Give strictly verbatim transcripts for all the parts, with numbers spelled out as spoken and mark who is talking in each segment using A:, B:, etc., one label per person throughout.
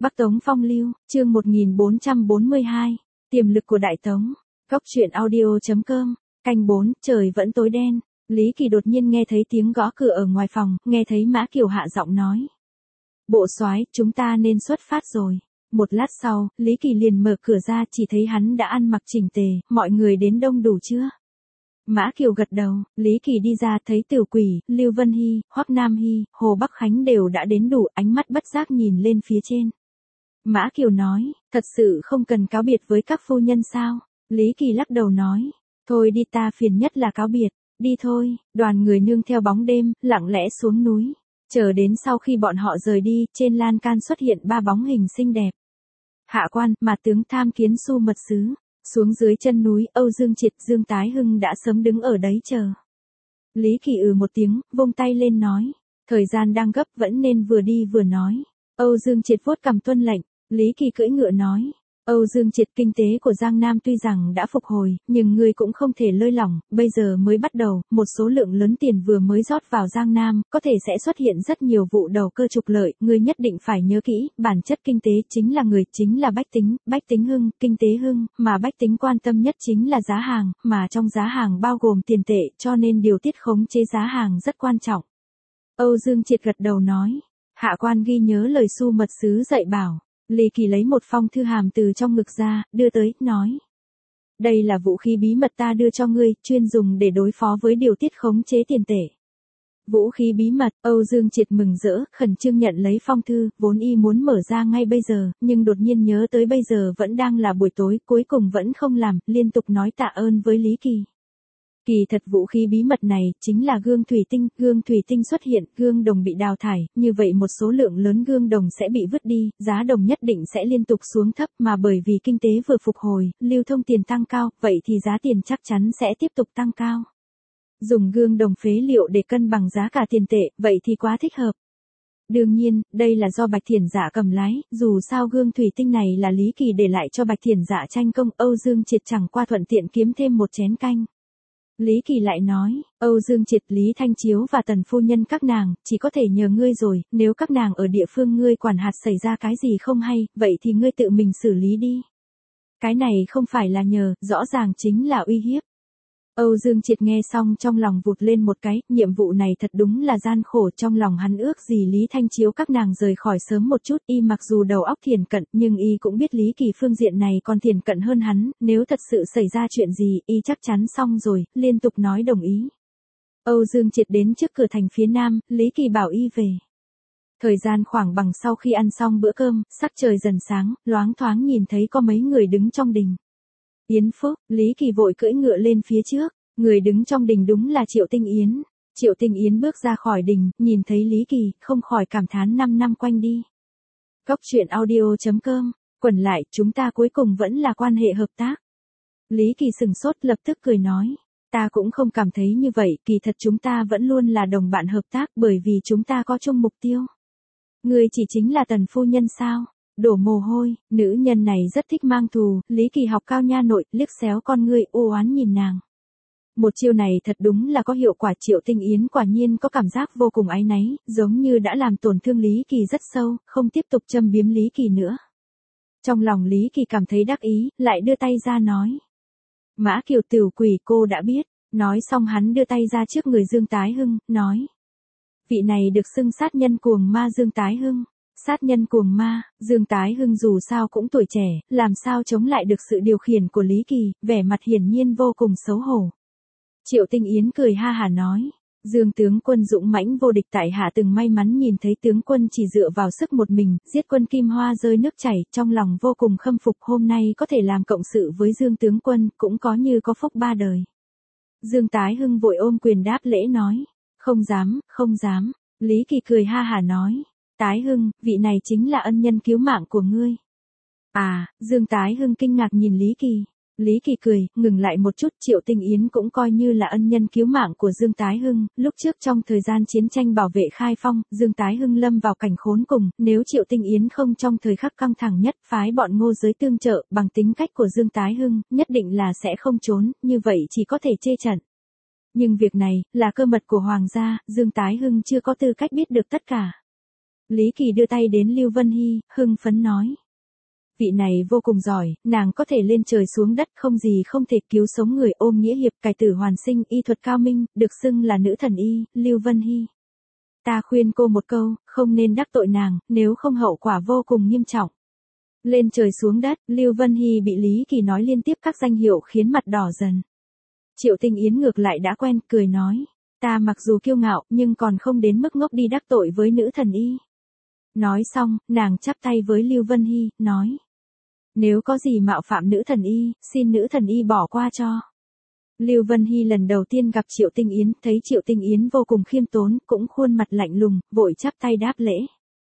A: Bắc Tống phong lưu, chương một nghìn bốn trăm bốn mươi hai, tiềm lực của Đại Tống. Góc truyện audio chấm com, canh bốn, trời vẫn tối đen. Lý Kỳ đột nhiên nghe thấy tiếng gõ cửa ở ngoài phòng, nghe thấy Mã Kiều hạ giọng nói. Bộ soái, chúng ta nên xuất phát rồi. Một lát sau, Lý Kỳ liền mở cửa ra, chỉ thấy hắn đã ăn mặc chỉnh tề, mọi người đến đông đủ chưa? Mã Kiều gật đầu, Lý Kỳ đi ra thấy Tiểu Quỷ, Lưu Vân Hy, Hoắc Nam Hy, Hồ Bắc Khánh đều đã đến đủ, ánh mắt bất giác nhìn lên phía trên. Mã Kiều nói, thật sự không cần cáo biệt với các phu nhân sao? Lý Kỳ lắc đầu nói, thôi đi, ta phiền nhất là cáo biệt, đi thôi. Đoàn người nương theo bóng đêm, lặng lẽ xuống núi. Chờ đến sau khi bọn họ rời đi, trên lan can xuất hiện ba bóng hình xinh đẹp. Hạ quan, mà tướng tham kiến Xu mật sứ. Xuống dưới chân núi, Âu Dương Triệt, Dương Tái Hưng đã sớm đứng ở đấy chờ. Lý Kỳ ừ một tiếng, vung tay lên nói, thời gian đang gấp, vẫn nên vừa đi vừa nói. Âu Dương Triệt vuốt cằm tuân lệnh. Lý Kỳ cưỡi ngựa nói, Âu Dương Triệt, kinh tế của Giang Nam tuy rằng đã phục hồi, nhưng ngươi cũng không thể lơi lỏng, bây giờ mới bắt đầu, một số lượng lớn tiền vừa mới rót vào Giang Nam, có thể sẽ xuất hiện rất nhiều vụ đầu cơ trục lợi, ngươi nhất định phải nhớ kỹ, bản chất kinh tế chính là người, chính là bách tính, bách tính hưng, kinh tế hưng, mà bách tính quan tâm nhất chính là giá hàng, mà trong giá hàng bao gồm tiền tệ, cho nên điều tiết khống chế giá hàng rất quan trọng. Âu Dương Triệt gật đầu nói, hạ quan ghi nhớ lời Xu mật sứ dạy bảo. Lý Kỳ lấy một phong thư hàm từ trong ngực ra, đưa tới, nói. Đây là vũ khí bí mật ta đưa cho ngươi, chuyên dùng để đối phó với điều tiết khống chế tiền tệ. Vũ khí bí mật, Âu Dương Triệt mừng rỡ, khẩn trương nhận lấy phong thư, vốn y muốn mở ra ngay bây giờ, nhưng đột nhiên nhớ tới bây giờ vẫn đang là buổi tối, cuối cùng vẫn không làm, liên tục nói tạ ơn với Lý Kỳ. Kỳ thật vũ khí bí mật này, chính là gương thủy tinh, gương thủy tinh xuất hiện, gương đồng bị đào thải, như vậy một số lượng lớn gương đồng sẽ bị vứt đi, giá đồng nhất định sẽ liên tục xuống thấp, mà bởi vì kinh tế vừa phục hồi, lưu thông tiền tăng cao, vậy thì giá tiền chắc chắn sẽ tiếp tục tăng cao. Dùng gương đồng phế liệu để cân bằng giá cả tiền tệ, vậy thì quá thích hợp. Đương nhiên, đây là do Bạch Thiển Dạ cầm lái, dù sao gương thủy tinh này là Lý Kỳ để lại cho Bạch Thiển Dạ tranh công, Âu Dương Triệt chẳng qua thuận tiện kiếm thêm một chén canh. Lý Kỳ lại nói, Âu Dương Triệt, Lý Thanh Chiếu và Tần phu nhân các nàng, chỉ có thể nhờ ngươi rồi, nếu các nàng ở địa phương ngươi quản hạt xảy ra cái gì không hay, vậy thì ngươi tự mình xử lý đi. Cái này không phải là nhờ, rõ ràng chính là uy hiếp. Âu Dương Triệt nghe xong trong lòng vụt lên một cái, nhiệm vụ này thật đúng là gian khổ, trong lòng hắn ước gì Lý Thanh Chiếu các nàng rời khỏi sớm một chút, y mặc dù đầu óc thiền cận, nhưng y cũng biết Lý Kỳ phương diện này còn thiền cận hơn hắn, nếu thật sự xảy ra chuyện gì, y chắc chắn xong rồi, liên tục nói đồng ý. Âu Dương Triệt đến trước cửa thành phía nam, Lý Kỳ bảo y về. Thời gian khoảng bằng sau khi ăn xong bữa cơm, sắc trời dần sáng, loáng thoáng nhìn thấy có mấy người đứng trong đình. Yến Phúc, Lý Kỳ vội cưỡi ngựa lên phía trước, người đứng trong đình đúng là Triệu Tinh Yến. Triệu Tinh Yến bước ra khỏi đình, nhìn thấy Lý Kỳ, không khỏi cảm thán năm năm quanh đi. Góc truyện audio chấm com, quẩn lại, chúng ta cuối cùng vẫn là quan hệ hợp tác. Lý Kỳ sừng sốt lập tức cười nói, ta cũng không cảm thấy như vậy, kỳ thật chúng ta vẫn luôn là đồng bạn hợp tác bởi vì chúng ta có chung mục tiêu. Người chỉ chính là Tần phu nhân sao? Đổ mồ hôi, nữ nhân này rất thích mang thù, Lý Kỳ học cao nha nội, liếc xéo con ngươi, u oán nhìn nàng. Một chiêu này thật đúng là có hiệu quả. Triệu Tinh Yến quả nhiên có cảm giác vô cùng áy náy, giống như đã làm tổn thương Lý Kỳ rất sâu, không tiếp tục châm biếm Lý Kỳ nữa. Trong lòng Lý Kỳ cảm thấy đắc ý, lại đưa tay ra nói. Mã Kiều, Tiểu Quỷ, cô đã biết. Nói xong hắn đưa tay ra trước người Dương Tái Hưng, nói. Vị này được xưng sát nhân cuồng ma Dương Tái Hưng. Sát nhân cuồng ma, Dương Tái Hưng dù sao cũng tuổi trẻ, làm sao chống lại được sự điều khiển của Lý Kỳ, vẻ mặt hiển nhiên vô cùng xấu hổ. Triệu Tinh Yến cười ha hả nói, Dương tướng quân dũng mãnh vô địch, tại hạ từng may mắn nhìn thấy tướng quân chỉ dựa vào sức một mình, giết quân Kim Hoa rơi nước chảy, trong lòng vô cùng khâm phục, hôm nay có thể làm cộng sự với Dương tướng quân, cũng có như có phúc ba đời. Dương Tái Hưng vội ôm quyền đáp lễ nói, không dám, không dám. Lý Kỳ cười ha hả nói, Tái Hưng, vị này chính là ân nhân cứu mạng của ngươi. À, Dương Tái Hưng kinh ngạc nhìn Lý Kỳ. Lý Kỳ cười, ngừng lại một chút, Triệu Tinh Yến cũng coi như là ân nhân cứu mạng của Dương Tái Hưng, lúc trước trong thời gian chiến tranh bảo vệ Khai Phong, Dương Tái Hưng lâm vào cảnh khốn cùng, nếu Triệu Tinh Yến không trong thời khắc căng thẳng nhất phái bọn Ngô Giới tương trợ, bằng tính cách của Dương Tái Hưng, nhất định là sẽ không trốn, như vậy chỉ có thể chê trận. Nhưng việc này, là cơ mật của Hoàng gia, Dương Tái Hưng chưa có tư cách biết được tất cả. Lý Kỳ đưa tay đến Lưu Vân Hy, hưng phấn nói. Vị này vô cùng giỏi, nàng có thể lên trời xuống đất, không gì không thể, cứu sống người, ôm nghĩa hiệp, cải tử hoàn sinh, y thuật cao minh, được xưng là nữ thần y, Lưu Vân Hy. Ta khuyên cô một câu, không nên đắc tội nàng, nếu không hậu quả vô cùng nghiêm trọng. Lên trời xuống đất, Lưu Vân Hy bị Lý Kỳ nói liên tiếp các danh hiệu khiến mặt đỏ dần. Triệu Tinh Yến ngược lại đã quen, cười nói. Ta mặc dù kiêu ngạo, nhưng còn không đến mức ngốc đi đắc tội với nữ thần y. Nói xong, nàng chắp tay với Lưu Vân Hy, nói. Nếu có gì mạo phạm nữ thần y, xin nữ thần y bỏ qua cho. Lưu Vân Hy lần đầu tiên gặp Triệu Tinh Yến, thấy Triệu Tinh Yến vô cùng khiêm tốn, cũng khuôn mặt lạnh lùng, vội chắp tay đáp lễ.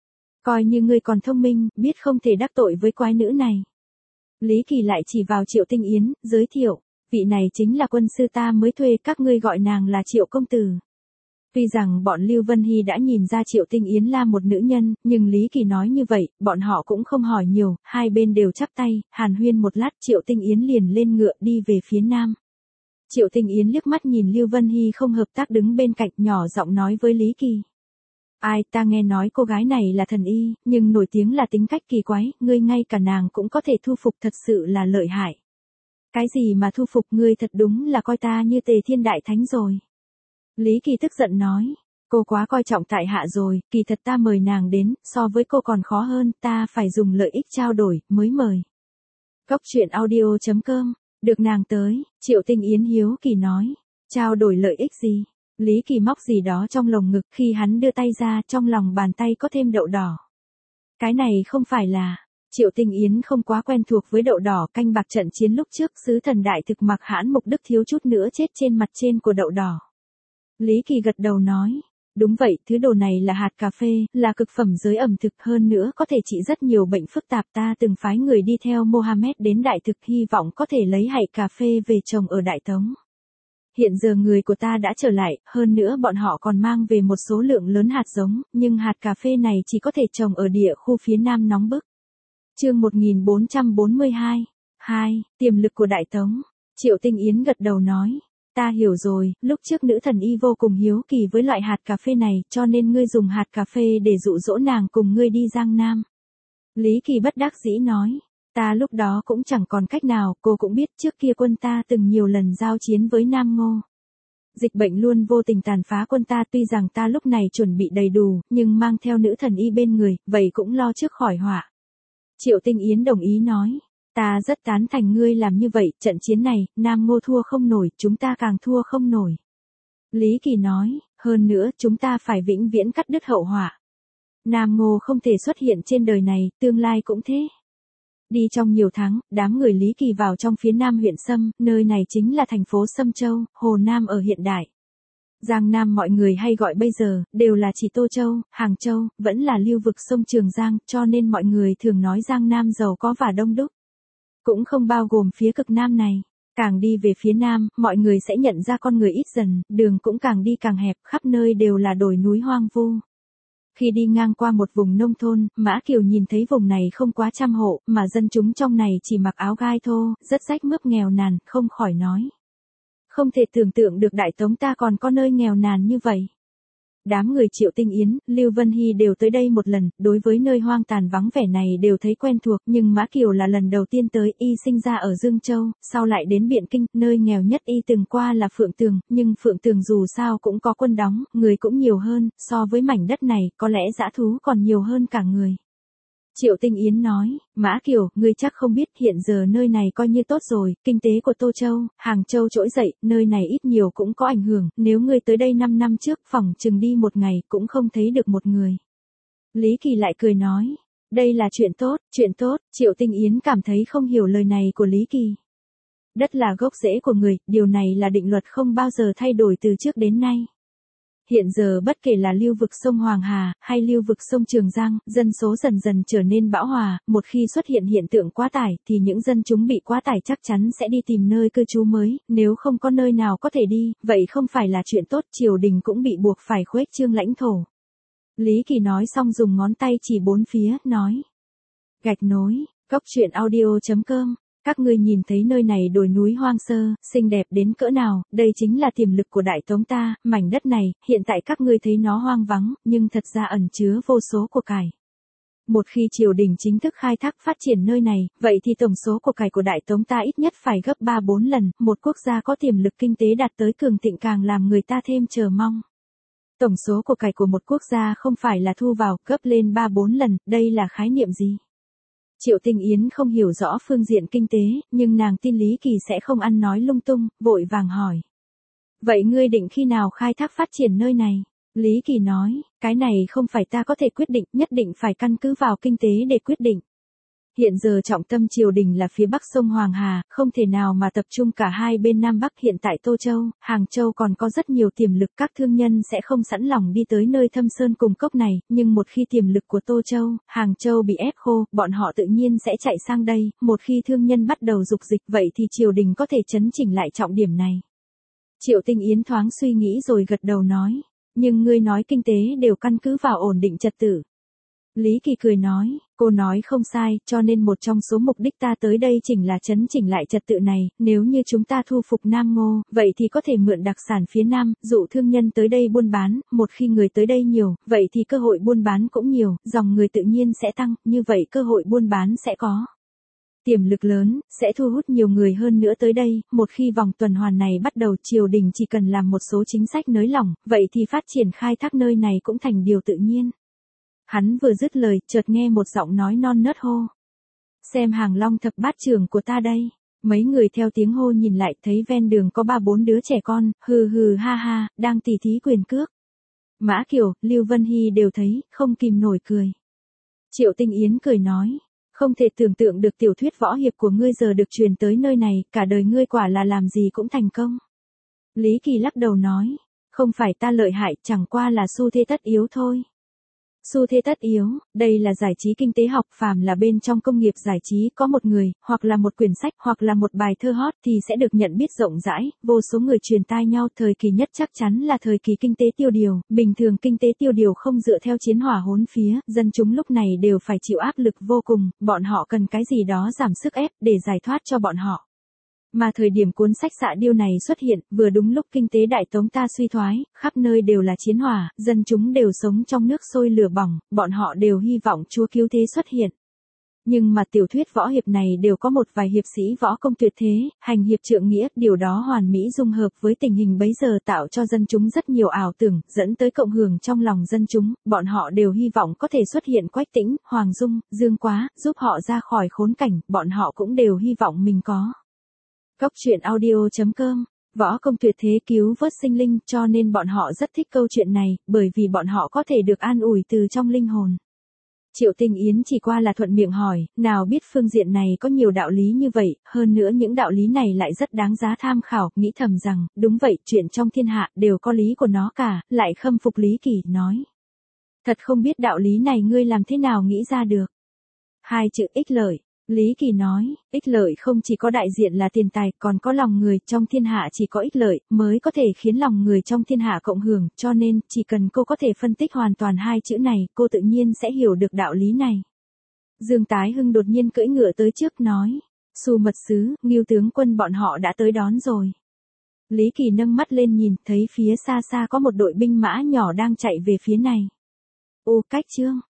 A: Coi như ngươi còn thông minh, biết không thể đắc tội với quái nữ này. Lý Kỳ lại chỉ vào Triệu Tinh Yến, giới thiệu, vị này chính là quân sư ta mới thuê, các ngươi gọi nàng là Triệu công tử. Tuy rằng bọn Lưu Vân Hy đã nhìn ra Triệu Tinh Yến là một nữ nhân, nhưng Lý Kỳ nói như vậy, bọn họ cũng không hỏi nhiều, hai bên đều chắp tay, hàn huyên một lát, Triệu Tinh Yến liền lên ngựa đi về phía nam. Triệu Tinh Yến liếc mắt nhìn Lưu Vân Hy không hợp tác đứng bên cạnh, nhỏ giọng nói với Lý Kỳ. Ai, ta nghe nói cô gái này là thần y, nhưng nổi tiếng là tính cách kỳ quái, ngươi ngay cả nàng cũng có thể thu phục, thật sự là lợi hại. Cái gì mà thu phục, ngươi thật đúng là coi ta như Tề Thiên Đại Thánh rồi. Lý Kỳ tức giận nói, cô quá coi trọng tại hạ rồi, kỳ thật ta mời nàng đến, so với cô còn khó hơn, ta phải dùng lợi ích trao đổi, mới mời. Cốc truyện audio chấm com, được nàng tới, Triệu Tinh Yến hiếu kỳ nói, trao đổi lợi ích gì? Lý Kỳ móc gì đó trong lồng ngực, khi hắn đưa tay ra, trong lòng bàn tay có thêm đậu đỏ. Cái này không phải là, Triệu Tinh Yến không quá quen thuộc với đậu đỏ, canh bạc trận chiến lúc trước sứ thần đại thực Mặc Hãn Mục Đức thiếu chút nữa chết trên mặt trên của đậu đỏ. Lý Kỳ gật đầu nói, đúng vậy, thứ đồ này là hạt cà phê, là cực phẩm giới ẩm thực, hơn nữa có thể trị rất nhiều bệnh phức tạp, ta từng phái người đi theo Mohammed đến đại thực, hy vọng có thể lấy hạt cà phê về trồng ở Đại Tống. Hiện giờ người của ta đã trở lại, hơn nữa bọn họ còn mang về một số lượng lớn hạt giống, nhưng hạt cà phê này chỉ có thể trồng ở địa khu phía nam nóng bức. Chương một nghìn bốn trăm bốn mươi hai. hai. Tiềm lực của Đại Tống. Triệu Tinh Yến gật đầu nói, ta hiểu rồi, lúc trước nữ thần y vô cùng hiếu kỳ với loại hạt cà phê này, cho nên ngươi dùng hạt cà phê để dụ dỗ nàng cùng ngươi đi Giang Nam. Lý Kỳ bất đắc dĩ nói, ta lúc đó cũng chẳng còn cách nào, cô cũng biết trước kia quân ta từng nhiều lần giao chiến với Nam Ngô. Dịch bệnh luôn vô tình tàn phá quân ta, tuy rằng ta lúc này chuẩn bị đầy đủ, nhưng mang theo nữ thần y bên người, vậy cũng lo trước khỏi họa. Triệu Tinh Yến đồng ý nói, ta rất tán thành ngươi làm như vậy, trận chiến này, Nam Ngô thua không nổi, chúng ta càng thua không nổi. Lý Kỳ nói, hơn nữa, chúng ta phải vĩnh viễn cắt đứt hậu họa. Nam Ngô không thể xuất hiện trên đời này, tương lai cũng thế. Đi trong nhiều tháng, đám người Lý Kỳ vào trong phía nam huyện Sâm, nơi này chính là thành phố Sâm Châu, Hồ Nam ở hiện đại. Giang Nam mọi người hay gọi bây giờ, đều là chỉ Tô Châu, Hàng Châu, vẫn là lưu vực sông Trường Giang, cho nên mọi người thường nói Giang Nam giàu có và đông đúc. Cũng không bao gồm phía cực Nam này. Càng đi về phía Nam, mọi người sẽ nhận ra con người ít dần, đường cũng càng đi càng hẹp, khắp nơi đều là đồi núi hoang vu. Khi đi ngang qua một vùng nông thôn, Mã Kiều nhìn thấy vùng này không quá trăm hộ, mà dân chúng trong này chỉ mặc áo gai thô, rất rách mướp nghèo nàn, không khỏi nói. Không thể tưởng tượng được Đại Tống ta còn có nơi nghèo nàn như vậy. Đám người Triệu Tinh Yến, Lưu Vân Hy đều tới đây một lần, đối với nơi hoang tàn vắng vẻ này đều thấy quen thuộc, nhưng Mã Kiều là lần đầu tiên tới, y sinh ra ở Dương Châu, sau lại đến Biện Kinh, nơi nghèo nhất y từng qua là Phượng Tường, nhưng Phượng Tường dù sao cũng có quân đóng, người cũng nhiều hơn, so với mảnh đất này, có lẽ dã thú còn nhiều hơn cả người. Triệu Tinh Yến nói, Mã Kiều, ngươi chắc không biết hiện giờ nơi này coi như tốt rồi, kinh tế của Tô Châu, Hàng Châu trỗi dậy, nơi này ít nhiều cũng có ảnh hưởng, nếu ngươi tới đây năm năm trước phỏng chừng đi một ngày cũng không thấy được một người. Lý Kỳ lại cười nói, đây là chuyện tốt, chuyện tốt, Triệu Tinh Yến cảm thấy không hiểu lời này của Lý Kỳ. Đất là gốc rễ của người, điều này là định luật không bao giờ thay đổi từ trước đến nay. Hiện giờ bất kể là lưu vực sông Hoàng Hà, hay lưu vực sông Trường Giang, dân số dần dần trở nên bão hòa, một khi xuất hiện hiện tượng quá tải, thì những dân chúng bị quá tải chắc chắn sẽ đi tìm nơi cư trú mới, nếu không có nơi nào có thể đi, vậy không phải là chuyện tốt, triều đình cũng bị buộc phải khuếch trương lãnh thổ. Lý Kỳ nói xong dùng ngón tay chỉ bốn phía, nói. Gạch nối, cốc truyện audio chấm com Các ngươi nhìn thấy nơi này đồi núi hoang sơ, xinh đẹp đến cỡ nào, đây chính là tiềm lực của Đại Tống ta, mảnh đất này, hiện tại các ngươi thấy nó hoang vắng, nhưng thật ra ẩn chứa vô số của cải. Một khi triều đình chính thức khai thác phát triển nơi này, vậy thì tổng số của cải của Đại Tống ta ít nhất phải gấp ba bốn lần, một quốc gia có tiềm lực kinh tế đạt tới cường thịnh càng làm người ta thêm chờ mong. Tổng số của cải của một quốc gia không phải là thu vào, gấp lên ba bốn lần, đây là khái niệm gì? Triệu Tinh Yến không hiểu rõ phương diện kinh tế, nhưng nàng tin Lý Kỳ sẽ không ăn nói lung tung, vội vàng hỏi. Vậy ngươi định khi nào khai thác phát triển nơi này? Lý Kỳ nói, cái này không phải ta có thể quyết định, nhất định phải căn cứ vào kinh tế để quyết định. Hiện giờ trọng tâm triều đình là phía bắc sông Hoàng Hà, không thể nào mà tập trung cả hai bên Nam Bắc. Hiện tại Tô Châu, Hàng Châu còn có rất nhiều tiềm lực, các thương nhân sẽ không sẵn lòng đi tới nơi thâm sơn cùng cốc này, nhưng một khi tiềm lực của Tô Châu, Hàng Châu bị ép khô, bọn họ tự nhiên sẽ chạy sang đây, một khi thương nhân bắt đầu dục dịch vậy thì triều đình có thể chấn chỉnh lại trọng điểm này. Triệu Tinh Yến thoáng suy nghĩ rồi gật đầu nói, nhưng ngươi nói kinh tế đều căn cứ vào ổn định trật tự. Lý Kỳ cười nói, cô nói không sai, cho nên một trong số mục đích ta tới đây chỉnh là chấn chỉnh lại trật tự này, nếu như chúng ta thu phục Nam Ngô, vậy thì có thể mượn đặc sản phía Nam, dụ thương nhân tới đây buôn bán, một khi người tới đây nhiều, vậy thì cơ hội buôn bán cũng nhiều, dòng người tự nhiên sẽ tăng, như vậy cơ hội buôn bán sẽ có. Tiềm lực lớn, sẽ thu hút nhiều người hơn nữa tới đây, một khi vòng tuần hoàn này bắt đầu triều đình chỉ cần làm một số chính sách nới lỏng, vậy thì phát triển khai thác nơi này cũng thành điều tự nhiên. Hắn vừa dứt lời, chợt nghe một giọng nói non nớt hô. Xem Hàng Long thập bát trưởng của ta đây. Mấy người theo tiếng hô nhìn lại thấy ven đường có ba bốn đứa trẻ con, hừ hừ ha ha, đang tỉ thí quyền cước. Mã Kiều, Lưu Vân Hy đều thấy, không kìm nổi cười. Triệu Tinh Yến cười nói. Không thể tưởng tượng được tiểu thuyết võ hiệp của ngươi giờ được truyền tới nơi này, cả đời ngươi quả là làm gì cũng thành công. Lý Kỳ lắc đầu nói. Không phải ta lợi hại, chẳng qua là xu thế tất yếu thôi. Xu thế tất yếu, đây là giải trí kinh tế học, phàm là bên trong công nghiệp giải trí có một người, hoặc là một quyển sách, hoặc là một bài thơ hot thì sẽ được nhận biết rộng rãi, vô số người truyền tai nhau. Thời kỳ nhất chắc chắn là thời kỳ kinh tế tiêu điều, bình thường kinh tế tiêu điều không dựa theo chiến hỏa hỗn phía, dân chúng lúc này đều phải chịu áp lực vô cùng, bọn họ cần cái gì đó giảm sức ép để giải thoát cho bọn họ. Mà thời điểm cuốn sách Xạ Điêu này xuất hiện, vừa đúng lúc kinh tế Đại Tống ta suy thoái, khắp nơi đều là chiến hỏa, dân chúng đều sống trong nước sôi lửa bỏng, bọn họ đều hy vọng Chúa cứu thế xuất hiện. Nhưng mà tiểu thuyết võ hiệp này đều có một vài hiệp sĩ võ công tuyệt thế, hành hiệp trượng nghĩa, điều đó hoàn mỹ dung hợp với tình hình bấy giờ tạo cho dân chúng rất nhiều ảo tưởng, dẫn tới cộng hưởng trong lòng dân chúng, bọn họ đều hy vọng có thể xuất hiện Quách Tĩnh, Hoàng Dung, Dương Quá, giúp họ ra khỏi khốn cảnh, bọn họ cũng đều hy vọng mình có. Cóc truyện audio chấm com, võ công tuyệt thế cứu vớt sinh linh, cho nên bọn họ rất thích câu chuyện này, bởi vì bọn họ có thể được an ủi từ trong linh hồn. Triệu Tinh Yến chỉ qua là thuận miệng hỏi, nào biết phương diện này có nhiều đạo lý như vậy, hơn nữa những đạo lý này lại rất đáng giá tham khảo, nghĩ thầm rằng, đúng vậy, chuyện trong thiên hạ đều có lý của nó cả, lại khâm phục Lý Kỳ, nói. Thật không biết đạo lý này ngươi làm thế nào nghĩ ra được. Hai chữ ích lợi. Lý Kỳ nói, ích lợi không chỉ có đại diện là tiền tài, còn có lòng người, trong thiên hạ chỉ có ích lợi, mới có thể khiến lòng người trong thiên hạ cộng hưởng, cho nên, chỉ cần cô có thể phân tích hoàn toàn hai chữ này, cô tự nhiên sẽ hiểu được đạo lý này. Dương Tái Hưng đột nhiên cưỡi ngựa tới trước nói, Xu mật sứ, Ngưu tướng quân bọn họ đã tới đón rồi. Lý Kỳ nâng mắt lên nhìn, thấy phía xa xa có một đội binh mã nhỏ đang chạy về phía này. Ô cách chương.